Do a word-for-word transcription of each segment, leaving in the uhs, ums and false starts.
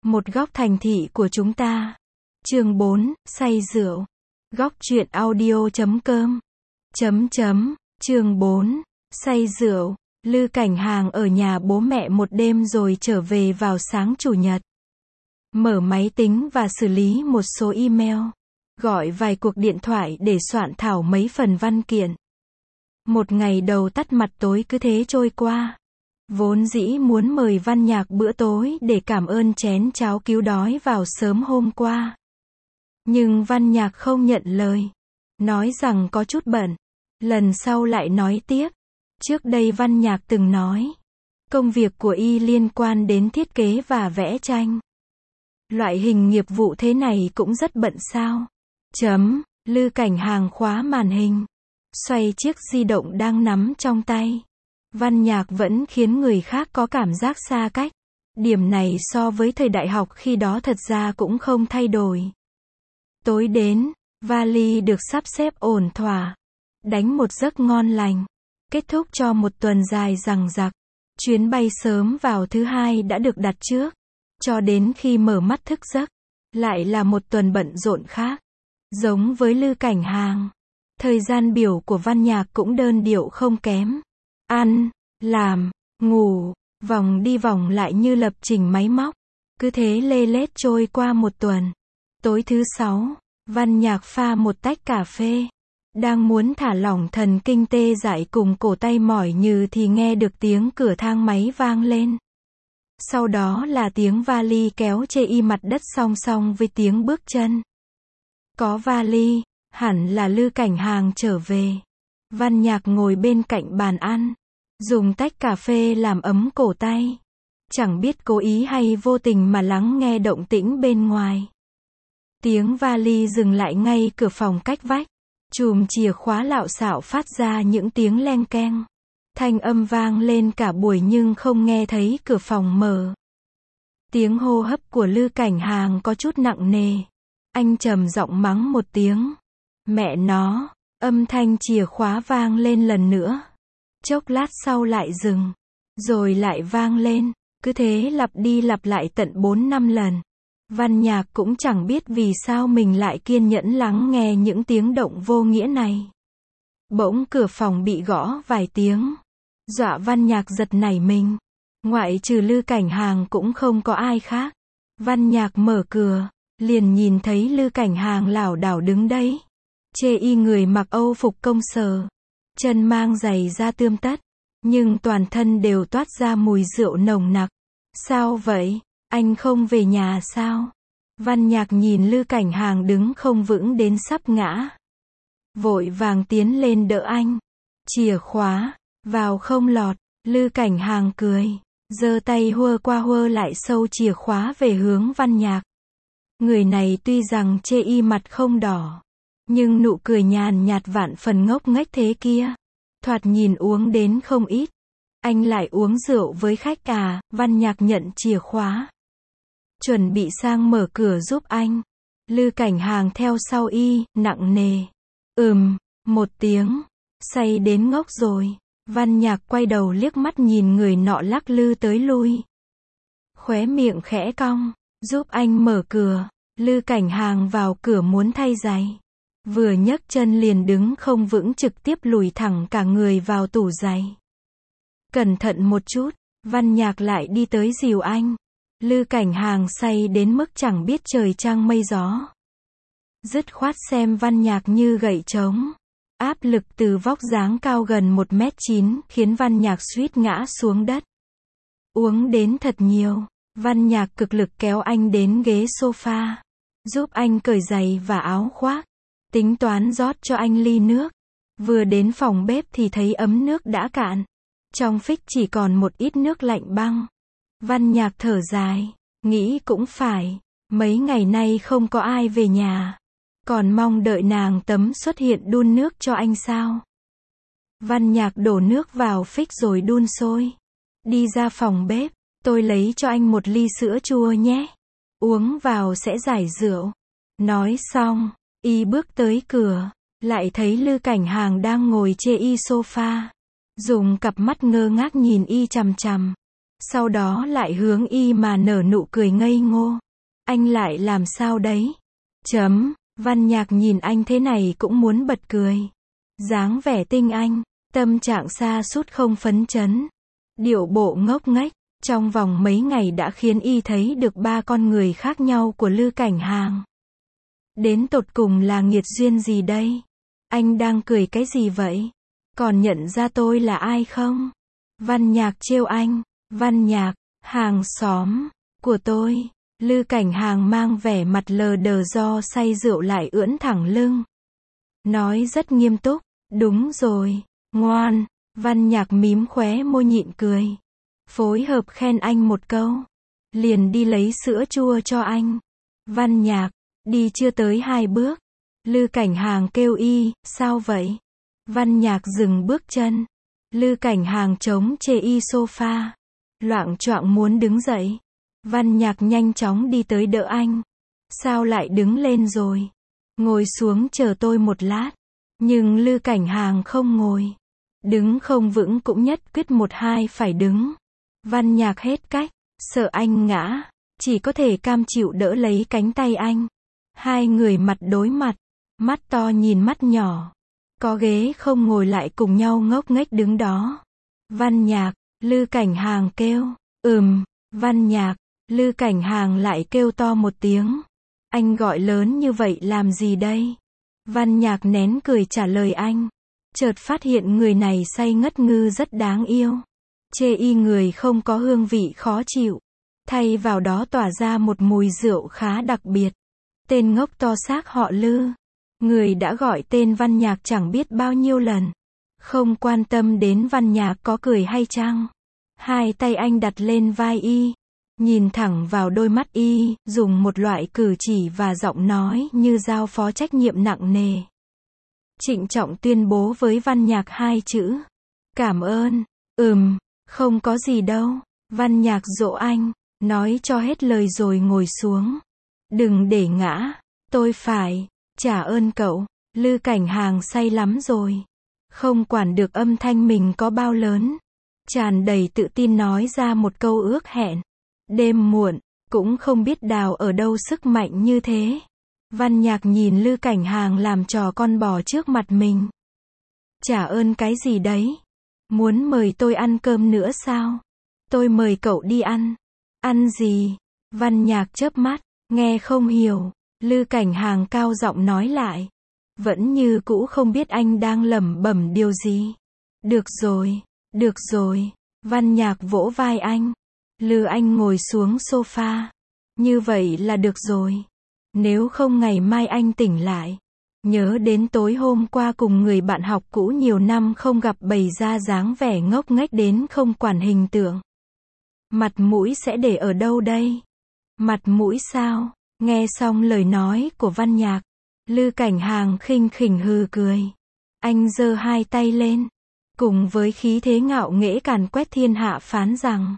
Một góc thành thị của chúng ta. Chương bốn, say rượu. Góc truyện audio chấm com. Chấm chấm, chương bốn, say rượu. Lư Cảnh Hàng ở nhà bố mẹ một đêm rồi trở về vào sáng chủ nhật. Mở máy tính và xử lý một số email. Gọi vài cuộc điện thoại để soạn thảo mấy phần văn kiện. Một ngày đầu tắt mặt tối cứ thế trôi qua. Vốn dĩ muốn mời Văn Nhạc bữa tối để cảm ơn chén cháo cứu đói vào sớm hôm qua. Nhưng Văn Nhạc không nhận lời. Nói rằng có chút bận. Lần sau lại nói tiếp. Trước đây Văn Nhạc từng nói. Công việc của y liên quan đến thiết kế và vẽ tranh. Loại hình nghiệp vụ thế này cũng rất bận sao? Chấm, Lư Cảnh Hàng khóa màn hình. Xoay chiếc di động đang nắm trong tay. Văn Nhạc vẫn khiến người khác có cảm giác xa cách. Điểm này so với thời đại học khi đó thật ra cũng không thay đổi. Tối đến, vali được sắp xếp ổn thỏa. Đánh một giấc ngon lành. Kết thúc cho một tuần dài dằng dặc. Chuyến bay sớm vào thứ hai đã được đặt trước. Cho đến khi mở mắt thức giấc, lại là một tuần bận rộn khác. Giống với Lư Cảnh Hàng, thời gian biểu của Văn Nhạc cũng đơn điệu không kém. Ăn, làm, ngủ, vòng đi vòng lại như lập trình máy móc. Cứ thế lê lết trôi qua một tuần. Tối thứ sáu, Văn Nhạc pha một tách cà phê. Đang muốn thả lỏng thần kinh tê dại cùng cổ tay mỏi như thì nghe được tiếng cửa thang máy vang lên. Sau đó là tiếng vali kéo chê y mặt đất song song với tiếng bước chân. Có vali, hẳn là Lư Cảnh Hàng trở về. Văn Nhạc ngồi bên cạnh bàn ăn, dùng tách cà phê làm ấm cổ tay. Chẳng biết cố ý hay vô tình mà lắng nghe động tĩnh bên ngoài. Tiếng vali dừng lại ngay cửa phòng cách vách. Chùm chìa khóa lạo xạo phát ra những tiếng leng keng. Thanh âm vang lên cả buổi nhưng không nghe thấy cửa phòng mở. Tiếng hô hấp của Lư Cảnh Hàng có chút nặng nề. Anh trầm giọng mắng một tiếng. Mẹ nó, âm thanh chìa khóa vang lên lần nữa. Chốc lát sau lại dừng. Rồi lại vang lên. Cứ thế lặp đi lặp lại tận bốn năm lần. Văn Nhạc cũng chẳng biết vì sao mình lại kiên nhẫn lắng nghe những tiếng động vô nghĩa này. Bỗng cửa phòng bị gõ vài tiếng. Dọa Văn Nhạc giật nảy mình. Ngoại trừ Lư Cảnh Hàng cũng không có ai khác. Văn Nhạc mở cửa, liền nhìn thấy Lư Cảnh Hàng lảo đảo đứng đấy. Chê y người mặc âu phục công sở. Chân mang giày da tươm tất. Nhưng toàn thân đều toát ra mùi rượu nồng nặc. Sao vậy? Anh không về nhà sao? Văn Nhạc nhìn Lư Cảnh Hàng đứng không vững đến sắp ngã. Vội vàng tiến lên đỡ anh. Chìa khóa, vào không lọt. Lư Cảnh Hàng cười. Giơ tay hua qua hua lại sâu chìa khóa về hướng Văn Nhạc. Người này tuy rằng chê y mặt không đỏ. Nhưng nụ cười nhàn nhạt vạn phần ngốc nghếch thế kia. Thoạt nhìn uống đến không ít. Anh lại uống rượu với khách à? Văn Nhạc nhận chìa khóa. Chuẩn bị sang mở cửa giúp anh. Lư Cảnh Hàng theo sau y, nặng nề. Ừm, một tiếng. Say đến ngốc rồi. Văn Nhạc quay đầu liếc mắt nhìn người nọ lắc lư tới lui. Khóe miệng khẽ cong. Giúp anh mở cửa. Lư Cảnh Hàng vào cửa muốn thay giày. Vừa nhấc chân liền đứng không vững trực tiếp lùi thẳng cả người vào tủ giày. Cẩn thận một chút. Văn Nhạc lại đi tới dìu anh. Lư Cảnh Hàng say đến mức chẳng biết trời trăng mây gió. Dứt khoát xem Văn Nhạc như gậy trống. Áp lực từ vóc dáng cao gần một mét chín khiến Văn Nhạc suýt ngã xuống đất. Uống đến thật nhiều. Văn Nhạc cực lực kéo anh đến ghế sofa. Giúp anh cởi giày và áo khoác. Tính toán rót cho anh ly nước. Vừa đến phòng bếp thì thấy ấm nước đã cạn. Trong phích chỉ còn một ít nước lạnh băng. Văn Nhạc thở dài. Nghĩ cũng phải. Mấy ngày nay không có ai về nhà. Còn mong đợi nàng Tấm xuất hiện đun nước cho anh sao? Văn Nhạc đổ nước vào phích rồi đun sôi. Đi ra phòng bếp. Tôi lấy cho anh một ly sữa chua nhé. Uống vào sẽ giải rượu. Nói xong, y bước tới cửa. Lại thấy Lư Cảnh Hàng đang ngồi chê y sofa. Dùng cặp mắt ngơ ngác nhìn y chằm chằm. Sau đó lại hướng y mà nở nụ cười ngây ngô. Anh lại làm sao đấy? Chấm, Văn Nhạc nhìn anh thế này cũng muốn bật cười. Dáng vẻ tinh anh, tâm trạng sa sút không phấn chấn. Điệu bộ ngốc nghếch, trong vòng mấy ngày đã khiến y thấy được ba con người khác nhau của Lư Cảnh Hàng. Đến tột cùng là nghiệt duyên gì đây? Anh đang cười cái gì vậy? Còn nhận ra tôi là ai không? Văn Nhạc trêu anh. Văn Nhạc, hàng xóm của tôi. Lư Cảnh Hàng mang vẻ mặt lờ đờ do say rượu lại ưỡn thẳng lưng. Nói rất nghiêm túc, đúng rồi, ngoan. Văn Nhạc mím khóe môi nhịn cười. Phối hợp khen anh một câu. Liền đi lấy sữa chua cho anh. Văn Nhạc, đi chưa tới hai bước. Lư Cảnh Hàng kêu y, sao vậy? Văn Nhạc dừng bước chân. Lư Cảnh Hàng chống chê y sofa. Loạng choạng muốn đứng dậy. Văn Nhạc nhanh chóng đi tới đỡ anh. Sao lại đứng lên rồi? Ngồi xuống chờ tôi một lát. Nhưng Lư Cảnh Hàng không ngồi. Đứng không vững cũng nhất quyết một hai phải đứng. Văn Nhạc hết cách, sợ anh ngã, chỉ có thể cam chịu đỡ lấy cánh tay anh. Hai người mặt đối mặt, mắt to nhìn mắt nhỏ. Có ghế không ngồi lại cùng nhau ngốc nghếch đứng đó. Văn Nhạc, Lư Cảnh Hàng kêu, ừm, Văn Nhạc, Lư Cảnh Hàng lại kêu to một tiếng. Anh gọi lớn như vậy làm gì đây? Văn Nhạc nén cười trả lời anh. Chợt phát hiện người này say ngất ngư rất đáng yêu. Chê y người không có hương vị khó chịu. Thay vào đó tỏa ra một mùi rượu khá đặc biệt. Tên ngốc to xác họ Lư. Người đã gọi tên Văn Nhạc chẳng biết bao nhiêu lần. Không quan tâm đến Văn Nhạc có cười hay chăng. Hai tay anh đặt lên vai y. Nhìn thẳng vào đôi mắt y, dùng một loại cử chỉ và giọng nói như giao phó trách nhiệm nặng nề. Trịnh trọng tuyên bố với Văn Nhạc hai chữ. Cảm ơn. Ừm, không có gì đâu. Văn Nhạc dỗ anh, nói cho hết lời rồi ngồi xuống. Đừng để ngã. Tôi phải trả ơn cậu. Lư Cảnh Hàng say lắm rồi. Không quản được âm thanh mình có bao lớn. Tràn đầy tự tin nói ra một câu ước hẹn. Đêm muộn, cũng không biết đào ở đâu sức mạnh như thế. Văn Nhạc nhìn Lư Cảnh Hàng làm trò con bò trước mặt mình. Trả ơn cái gì đấy? Muốn mời tôi ăn cơm nữa sao? Tôi mời cậu đi ăn. Ăn gì? Văn Nhạc chớp mắt, nghe không hiểu. Lư Cảnh Hàng cao giọng nói lại. Vẫn như cũ không biết anh đang lẩm bẩm điều gì. Được rồi, được rồi. Văn Nhạc vỗ vai anh. Lư anh ngồi xuống sofa. Như vậy là được rồi. Nếu không ngày mai anh tỉnh lại. Nhớ đến tối hôm qua cùng người bạn học cũ nhiều năm không gặp bày ra dáng vẻ ngốc nghếch đến không quản hình tượng. Mặt mũi sẽ để ở đâu đây? Mặt mũi sao? Nghe xong lời nói của Văn Nhạc. Lư Cảnh Hàng khinh khỉnh hừ cười. Anh giơ hai tay lên. Cùng với khí thế ngạo nghễ càn quét thiên hạ phán rằng.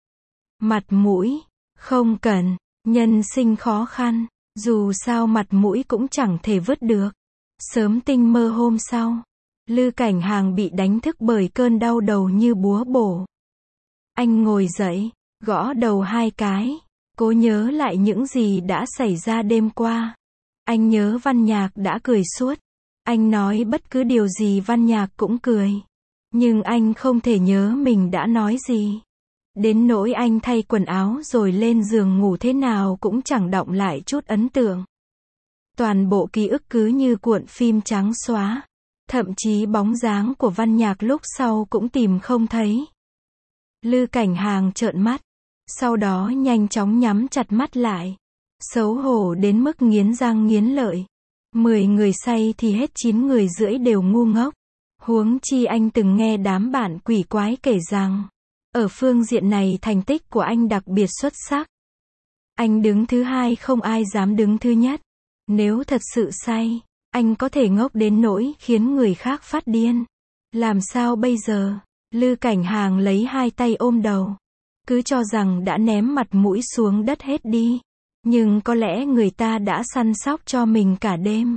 Mặt mũi, không cần, nhân sinh khó khăn, dù sao mặt mũi cũng chẳng thể vứt được. Sớm tinh mơ hôm sau, Lư Cảnh Hàng bị đánh thức bởi cơn đau đầu như búa bổ. Anh ngồi dậy, gõ đầu hai cái, cố nhớ lại những gì đã xảy ra đêm qua. Anh nhớ Văn Nhạc đã cười suốt. Anh nói bất cứ điều gì Văn Nhạc cũng cười. Nhưng anh không thể nhớ mình đã nói gì. Đến nỗi anh thay quần áo rồi lên giường ngủ thế nào cũng chẳng đọng lại chút ấn tượng. Toàn bộ ký ức cứ như cuộn phim trắng xóa. Thậm chí bóng dáng của Văn Nhạc lúc sau cũng tìm không thấy. Lư Cảnh Hàng trợn mắt. Sau đó nhanh chóng nhắm chặt mắt lại. Xấu hổ đến mức nghiến răng nghiến lợi. Mười người say thì hết chín người rưỡi đều ngu ngốc. Huống chi anh từng nghe đám bạn quỷ quái kể rằng. Ở phương diện này thành tích của anh đặc biệt xuất sắc. Anh đứng thứ hai không ai dám đứng thứ nhất. Nếu thật sự say, anh có thể ngốc đến nỗi khiến người khác phát điên. Làm sao bây giờ? Lư Cảnh Hàng lấy hai tay ôm đầu. Cứ cho rằng đã ném mặt mũi xuống đất hết đi. Nhưng có lẽ người ta đã săn sóc cho mình cả đêm.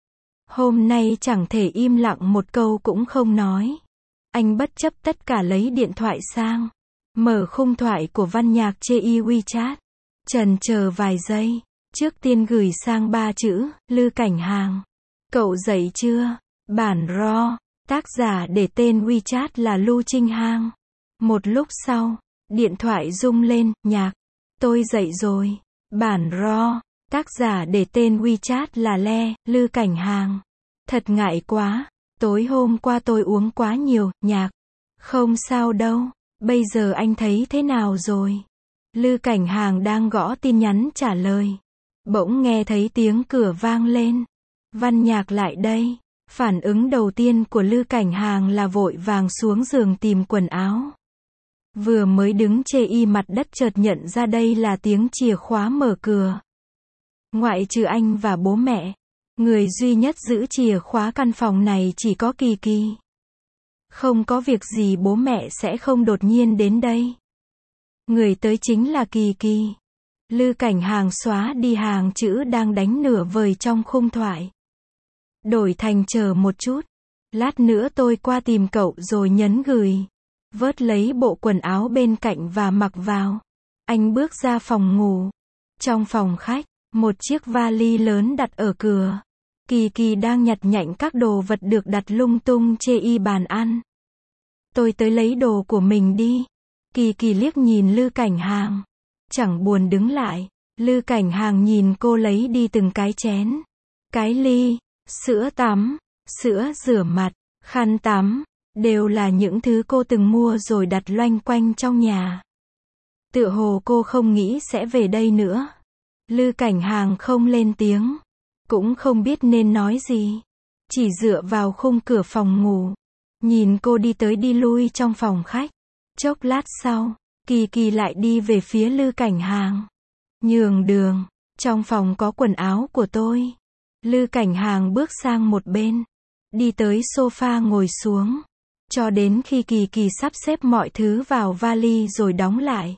Hôm nay chẳng thể im lặng một câu cũng không nói. Anh bất chấp tất cả lấy điện thoại sang. Mở khung thoại của Văn Nhạc chê y WeChat. Chần chờ vài giây. Trước tiên gửi sang ba chữ, Lư Cảnh Hàng. Cậu dậy chưa? Bản raw. Tác giả để tên WeChat là Lưu Trinh Hang. Một lúc sau, điện thoại rung lên, Nhạc. Tôi dậy rồi. Bản raw. Tác giả để tên WeChat là Le, Lư Cảnh Hàng. Thật ngại quá. Tối hôm qua tôi uống quá nhiều, Nhạc. Không sao đâu. Bây giờ anh thấy thế nào rồi? Lư Cảnh Hàng đang gõ tin nhắn trả lời. Bỗng nghe thấy tiếng cửa vang lên. Văn Nhạc lại đây. Phản ứng đầu tiên của Lư Cảnh Hàng là vội vàng xuống giường tìm quần áo. Vừa mới đứng chê y mặt đất chợt nhận ra đây là tiếng chìa khóa mở cửa. Ngoại trừ anh và bố mẹ, người duy nhất giữ chìa khóa căn phòng này chỉ có Kỳ Kỳ. Không có việc gì bố mẹ sẽ không đột nhiên đến đây. Người tới chính là Kỳ Kỳ. Lư Cảnh Hàng xóa đi hàng chữ đang đánh nửa vời trong khung thoại. Đổi thành chờ một chút. Lát nữa tôi qua tìm cậu rồi nhấn gửi. Vớt lấy bộ quần áo bên cạnh và mặc vào. Anh bước ra phòng ngủ. Trong phòng khách, một chiếc vali lớn đặt ở cửa. Kỳ Kỳ đang nhặt nhạnh các đồ vật được đặt lung tung chê y bàn ăn. Tôi tới lấy đồ của mình đi. Kỳ Kỳ liếc nhìn Lư Cảnh Hàng. Chẳng buồn đứng lại. Lư Cảnh Hàng nhìn cô lấy đi từng cái chén. Cái ly, sữa tắm, sữa rửa mặt, khăn tắm. Đều là những thứ cô từng mua rồi đặt loanh quanh trong nhà. Tựa hồ cô không nghĩ sẽ về đây nữa. Lư Cảnh Hàng không lên tiếng. Cũng không biết nên nói gì. Chỉ dựa vào khung cửa phòng ngủ. Nhìn cô đi tới đi lui trong phòng khách. Chốc lát sau, Kỳ Kỳ lại đi về phía Lư Cảnh Hàng. Nhường đường, trong phòng có quần áo của tôi. Lư Cảnh Hàng bước sang một bên. Đi tới sofa ngồi xuống. Cho đến khi Kỳ Kỳ sắp xếp mọi thứ vào vali rồi đóng lại.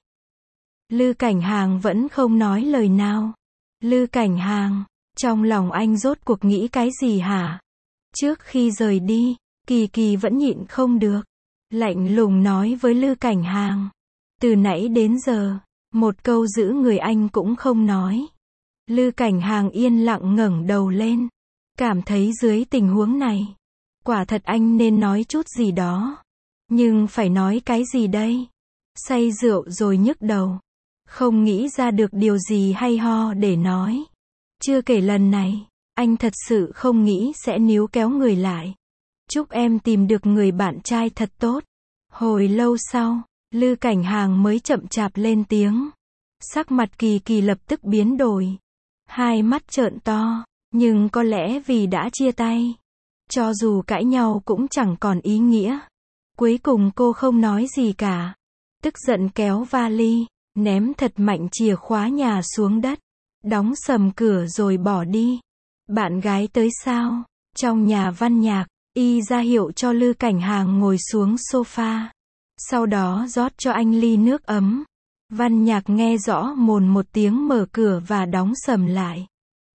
Lư Cảnh Hàng vẫn không nói lời nào. Lư Cảnh Hàng, trong lòng anh rốt cuộc nghĩ cái gì hả? Trước khi rời đi, Kỳ Kỳ vẫn nhịn không được. Lạnh lùng nói với Lư Cảnh Hàng. Từ nãy đến giờ, một câu giữ người anh cũng không nói. Lư Cảnh Hàng yên lặng ngẩng đầu lên. Cảm thấy dưới tình huống này, quả thật anh nên nói chút gì đó. Nhưng phải nói cái gì đây? Say rượu rồi nhức đầu. Không nghĩ ra được điều gì hay ho để nói. Chưa kể lần này, anh thật sự không nghĩ sẽ níu kéo người lại. Chúc em tìm được người bạn trai thật tốt. Hồi lâu sau, Lư Cảnh Hàng mới chậm chạp lên tiếng. Sắc mặt Kỳ Kỳ lập tức biến đổi. Hai mắt trợn to, nhưng có lẽ vì đã chia tay. Cho dù cãi nhau cũng chẳng còn ý nghĩa. Cuối cùng cô không nói gì cả. Tức giận kéo vali, ném thật mạnh chìa khóa nhà xuống đất. Đóng sầm cửa rồi bỏ đi. Bạn gái tới sao? Trong nhà Văn Nhạc, y ra hiệu cho Lư Cảnh Hàng ngồi xuống sofa. Sau đó rót cho anh ly nước ấm. Văn Nhạc nghe rõ mồn một tiếng mở cửa và đóng sầm lại.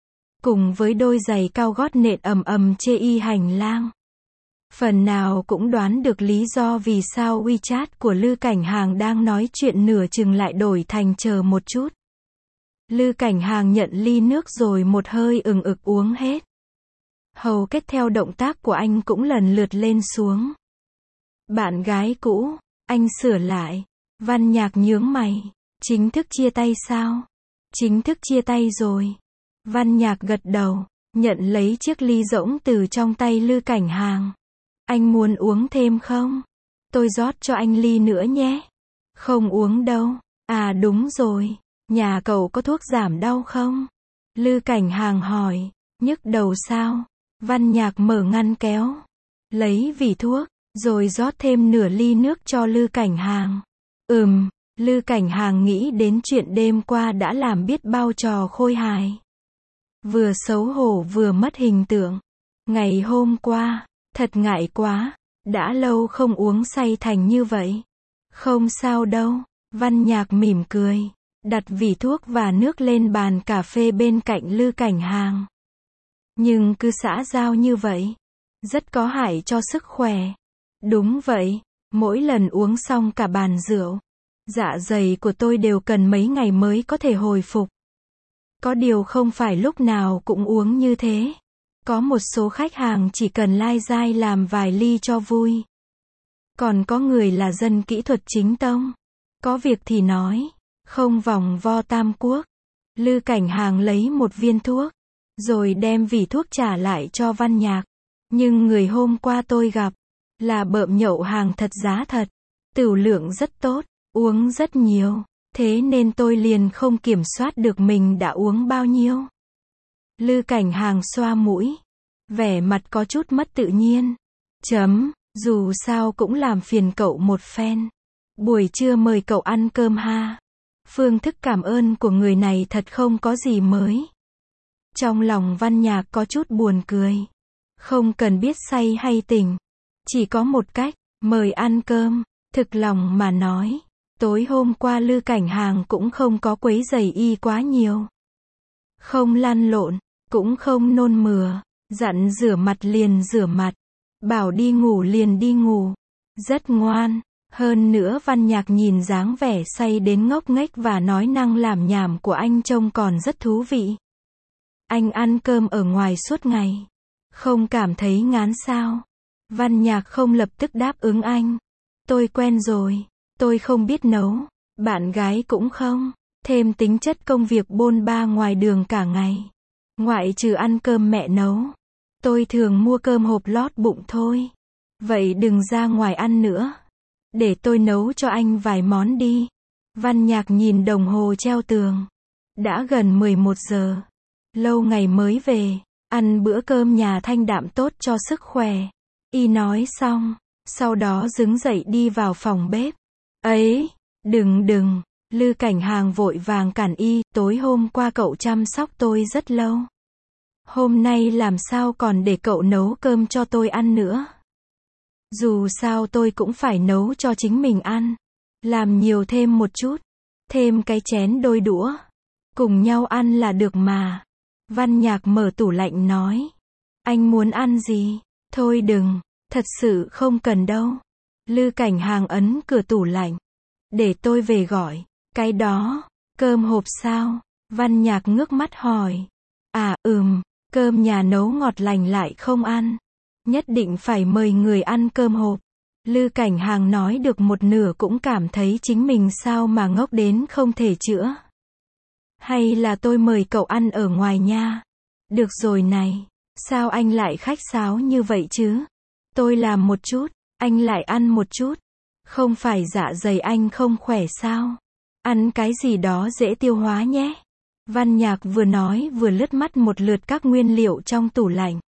Cùng với đôi giày cao gót nện ầm ầm chê y hành lang. Phần nào cũng đoán được lý do vì sao WeChat của Lư Cảnh Hàng đang nói chuyện nửa chừng lại đổi thành chờ một chút. Lư Cảnh Hàng nhận ly nước rồi một hơi ừng ực uống hết. Hầu kết theo động tác của anh cũng lần lượt lên xuống. Bạn gái cũ, anh sửa lại. Văn Nhạc nhướng mày. Chính thức chia tay sao? Chính thức chia tay rồi. Văn Nhạc gật đầu, nhận lấy chiếc ly rỗng từ trong tay Lư Cảnh Hàng. Anh muốn uống thêm không? Tôi rót cho anh ly nữa nhé. Không uống đâu. À đúng rồi, nhà cậu có thuốc giảm đau không? Lư Cảnh Hàng hỏi. Nhức đầu sao? Văn Nhạc mở ngăn kéo, lấy vỉ thuốc, rồi rót thêm nửa ly nước cho Lư Cảnh Hàng. Ừm, Lư Cảnh Hàng nghĩ đến chuyện đêm qua đã làm biết bao trò khôi hài. Vừa xấu hổ vừa mất hình tượng. Ngày hôm qua, thật ngại quá, đã lâu không uống say thành như vậy. Không sao đâu, Văn Nhạc mỉm cười, đặt vỉ thuốc và nước lên bàn cà phê bên cạnh Lư Cảnh Hàng. Nhưng cứ xã giao như vậy, rất có hại cho sức khỏe. Đúng vậy, mỗi lần uống xong cả bàn rượu, Dạ dày của tôi đều cần mấy ngày mới có thể hồi phục. Có điều không phải lúc nào cũng uống như thế. Có một số khách hàng chỉ cần lai dai làm vài ly cho vui. Còn có người là dân kỹ thuật chính tông. Có việc thì nói, không vòng vo tam quốc. Lư Cảnh Hàng lấy một viên thuốc, rồi đem vỉ thuốc trả lại cho Văn Nhạc. Nhưng người hôm qua tôi gặp, là bợm nhậu hàng thật giá thật. Tửu lượng rất tốt, uống rất nhiều. Thế nên tôi liền không kiểm soát được mình đã uống bao nhiêu. Lư Cảnh Hàng xoa mũi, vẻ mặt có chút mất tự nhiên. Chấm, dù sao cũng làm phiền cậu một phen. Buổi trưa mời cậu ăn cơm ha. Phương thức cảm ơn của người này thật không có gì mới. Trong lòng Văn Nhạc có chút buồn cười. Không cần biết say hay tỉnh. Chỉ có một cách, mời ăn cơm. Thực lòng mà nói, tối hôm qua Lư Cảnh Hàng cũng không có quấy rầy y quá nhiều. Không lăn lộn, cũng không nôn mửa. Dặn rửa mặt liền rửa mặt. Bảo đi ngủ liền đi ngủ. Rất ngoan. Hơn nữa Văn Nhạc nhìn dáng vẻ say đến ngốc nghếch và nói năng làm nhảm của anh trông còn rất thú vị. Anh ăn cơm ở ngoài suốt ngày. Không cảm thấy ngán sao? Văn Nhạc không lập tức đáp ứng anh. Tôi quen rồi. Tôi không biết nấu. Bạn gái cũng không. Thêm tính chất công việc bôn ba ngoài đường cả ngày. Ngoại trừ ăn cơm mẹ nấu. Tôi thường mua cơm hộp lót bụng thôi. Vậy đừng ra ngoài ăn nữa. Để tôi nấu cho anh vài món đi. Văn Nhạc nhìn đồng hồ treo tường. Đã gần mười một giờ. Lâu ngày mới về. Ăn bữa cơm nhà thanh đạm tốt cho sức khỏe. Y nói xong. Sau đó đứng dậy đi vào phòng bếp. Ấy, đừng đừng. Lư Cảnh Hàng vội vàng cản y. Tối hôm qua cậu chăm sóc tôi rất lâu. Hôm nay làm sao còn để cậu nấu cơm cho tôi ăn nữa. Dù sao tôi cũng phải nấu cho chính mình ăn. Làm nhiều thêm một chút. Thêm cái chén đôi đũa. Cùng nhau ăn là được mà. Văn Nhạc mở tủ lạnh nói. Anh muốn ăn gì? Thôi đừng. Thật sự không cần đâu. Lư Cảnh Hàng ấn cửa tủ lạnh. Để tôi về gọi. Cái đó. Cơm hộp sao? Văn Nhạc ngước mắt hỏi. À ừm. Cơm nhà nấu ngọt lành lại không ăn. Nhất định phải mời người ăn cơm hộp. Lư Cảnh Hàng nói được một nửa cũng cảm thấy chính mình sao mà ngốc đến không thể chữa. Hay là tôi mời cậu ăn ở ngoài nha. Được rồi này. Sao anh lại khách sáo như vậy chứ? Tôi làm một chút, anh lại ăn một chút. Không phải dạ dày anh không khỏe sao? Ăn cái gì đó dễ tiêu hóa nhé. Văn Nhạc vừa nói vừa lướt mắt một lượt các nguyên liệu trong tủ lạnh.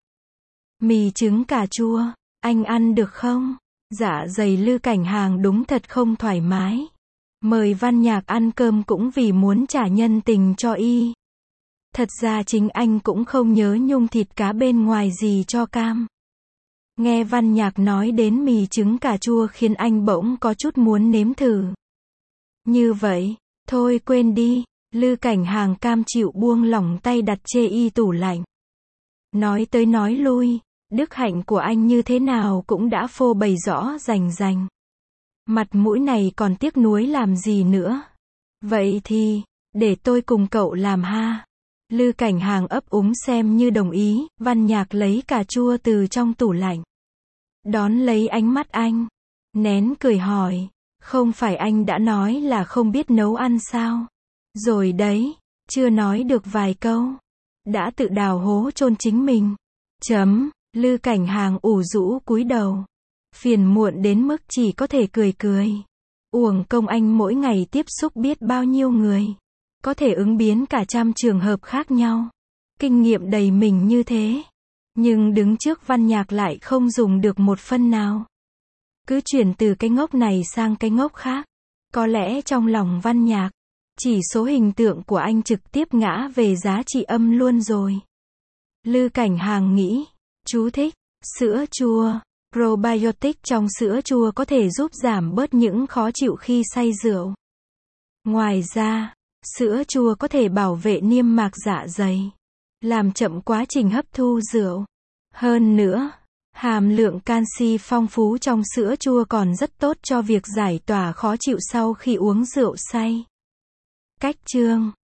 Mì trứng cà chua, anh ăn được không? Dạ dày Lư Cảnh Hàng đúng thật không thoải mái. Mời Văn Nhạc ăn cơm cũng vì muốn trả nhân tình cho y. Thật ra chính anh cũng không nhớ nhung thịt cá bên ngoài gì cho cam. Nghe Văn Nhạc nói đến mì trứng cà chua khiến anh bỗng có chút muốn nếm thử. Như vậy, thôi quên đi. Lư Cảnh Hàng cam chịu buông lỏng tay đặt chê y tủ lạnh. Nói tới nói lui, đức hạnh của anh như thế nào cũng đã phô bày rõ rành rành. Mặt mũi này còn tiếc nuối làm gì nữa. Vậy thì, để tôi cùng cậu làm ha. Lư Cảnh Hàng ấp úng xem như đồng ý. Văn Nhạc lấy cà chua từ trong tủ lạnh. Đón lấy ánh mắt anh. Nén cười hỏi. Không phải anh đã nói là không biết nấu ăn sao? Rồi đấy, chưa nói được vài câu. Đã tự đào hố chôn chính mình. Chấm, Lư Cảnh Hàng ủ rũ cúi đầu. Phiền muộn đến mức chỉ có thể cười cười. Uổng công anh mỗi ngày tiếp xúc biết bao nhiêu người. Có thể ứng biến cả trăm trường hợp khác nhau. Kinh nghiệm đầy mình như thế. Nhưng đứng trước Văn Nhạc lại không dùng được một phân nào. Cứ chuyển từ cái ngốc này sang cái ngốc khác. Có lẽ trong lòng Văn Nhạc, chỉ số hình tượng của anh trực tiếp ngã về giá trị âm luôn rồi. Lư Cảnh Hàng nghĩ. Chú thích. Sữa chua. Probiotic trong sữa chua có thể giúp giảm bớt những khó chịu khi say rượu. Ngoài ra, sữa chua có thể bảo vệ niêm mạc dạ dày. Làm chậm quá trình hấp thu rượu. Hơn nữa, Hàm lượng canxi phong phú trong sữa chua còn rất tốt cho việc giải tỏa khó chịu sau khi uống rượu say. Cách chương